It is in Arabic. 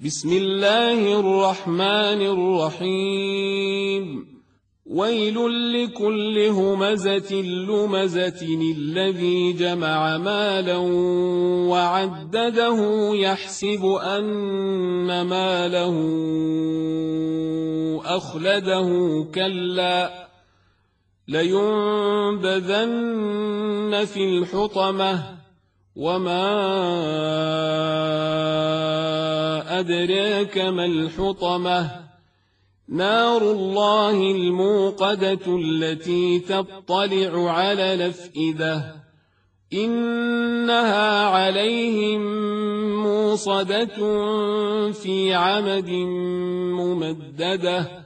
بسم الله الرحمن الرحيم ويل لكل همزة لمزة الذي جمع مالا وعدده يحسب أن ماله أخلده كلا لينبذن في الحطمة وما أدراك ما الحطمة نار الله الموقدة التي تطلع على الأفئدة إنها عليهم موصدة في عمد ممددة